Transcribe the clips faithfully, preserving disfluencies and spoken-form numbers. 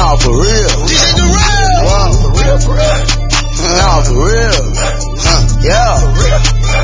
Nah, for real. D J Durrell. Wow, for real, for real. Nah, for real. Huh, yeah. For real.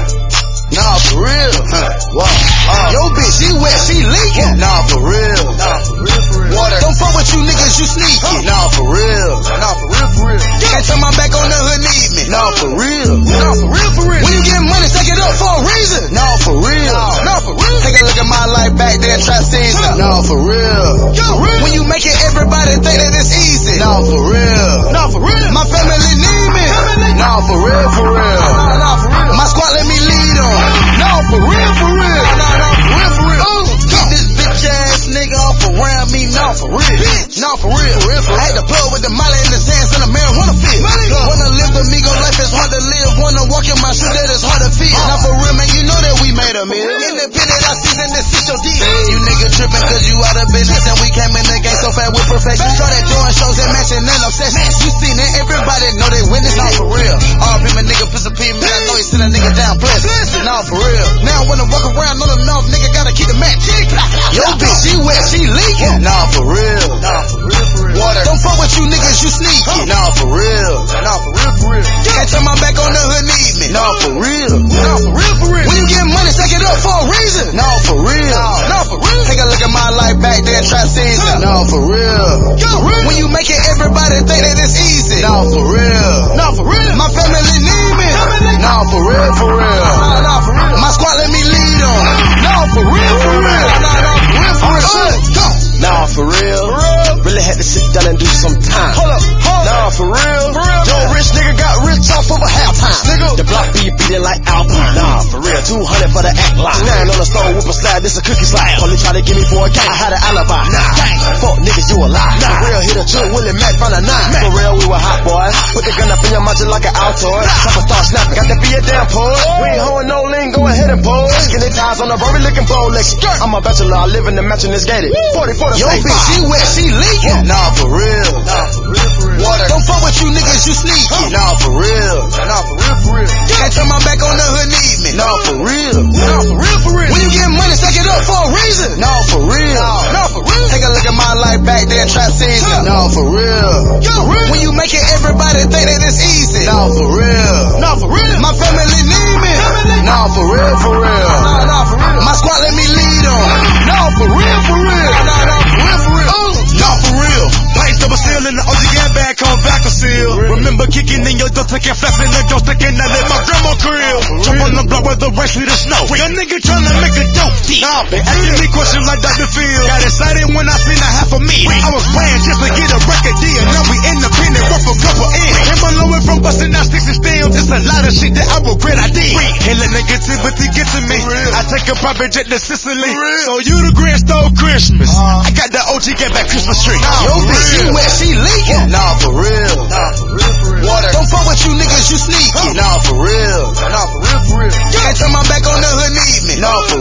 Nah, for real. Huh, wow. Uh, Yo, bitch, she wet, she leaking. Nah, for real. Nah, for real, for real. Water. Don't fuck with you niggas, you sneaky. Nah, for real. Nah, for real, for real. Can't turn my back on the hood, need me. Nah, for real. Nah, for real, for real. When you get money, stack it up for a reason. Nah, for real. Nah, for real. Take a look at my life back then, trap season. Nah, for real. Yo, when you make it, everybody think that it's easy. Nah, for real. Nah, for real. My family need me. Nah, for real, for real. Nah, nah, for real. My squad let me lead on. Nah, for real, for real. Nah, nah, for real, for real. Uh, Get this bitch ass nigga off around me. Nah, for real. Nah, for real, for real, for real. I had to plug with the molly in the sands in the marijuana field. Wanna live the Migo life, it's hard to live. Wanna walk in my shoes, that it's hard to feel. Nah, for real, man, you know that we made a meal. Independent, I season this shit your deal. You nigga trippin' cause you out of business. And we came in the game so fast with perfection. Started doing shows and matching and obsession. You seen it, everybody know they witness. Nah, for real. R P my nigga, Pistol P, man, I know he send a nigga down pleasant. Nah, for real. Now when I walk around on the north, nigga gotta keep the match. Yo, bitch, she wet, she leaking. Nah, for real. Nah, for real, for real. Water. Don't fuck with you niggas, you sneaky. Nah, for real. Nah, for real, for real. Can't turn my back on the hood, need me. Nah, for real. Nah, for real, for real. When you get money, stack it up for a reason. Nah, for real. Nah, for real. Take a look at my life back then, trap season. Nah, for real. When you make it, everybody think that it's easy. Nah, for real. Nah, for real. My family need me. Nah, for real, for real. Nah, nah, for real. My squad let me lead on. Nah, for real, for real. Nah, nah, nah, for real, for real. Go. Nah, for real. Really had to sit down and do some time. Hold up, hold up. Nah, for real. For real. Yo, rich nigga got rich off over halftime. Nigga. The block be beating like Alpine. Nah, for real. two hundred for the act line. Nine on the stone, whip a slide, this a cookie slide. Only try to get me for a gang. I had an alibi. Nah. Gang. Fuck niggas, you a lie. Nah. For real, hit a two, Willie Mac from the nine. For real, we were hot boys. Put the gun up in your mouth just like an Altoid. Top of star snapping, got to be a damn poet. We ain't hoeing no lean, go ahead and pose. Skinny ties on the road, looking bold like skirt. I'm a bachelor, I live in the mansion, it's gated. forty for the Yo, bitch, she wet, she leaking. Nah, for real. Nah, for real, for real. Water. Don't fuck with you niggas, you sneaky. Nah, for real. Nah, for real, for real. Can't turn my back on the hood, need me. Nah, for real. Nah, for real, for real. When you get money, stack it up for a reason. Nah, for real. Nah, for real. Take a look at my life back then, trap season. Nah, for real. When you make it, everybody think that it's easy. Nah, for real. Nah, for real. My family need me. Nah, for real, for real. Nah, nah, for real. My squad let me lead on. Nah, for real, for real. Nah, nah, for real, for real. Nah, for real. Planes double seal in the O G airbag on back of seal. Remember kicking in your door, taking flaps in the door, sticking out in my grandma crib. Jump on the block where the race with the snow. Your nigga tryna make a dope deal. Nah, they asking me questions like Doctor Phil. Got excited when I seen a half a meal. I was playing just to get a record deal. Now we independent, worth a couple in. Came a long way from busting out sixty stems. It's a lot of shit that I regret I did. Can't let negativity get to me. I take a private jet to Sicily. So you the grand stole Christmas. I got the O G get back Christmas tree. Nah, yo, bitch, she wet, she leaking. Nah, for real. Nah, for real, for real. Water. Don't fuck with you niggas, you sneaky. Nah, for real. Nah, for real, for real. Can't turn my back on the hood, need me. Nah,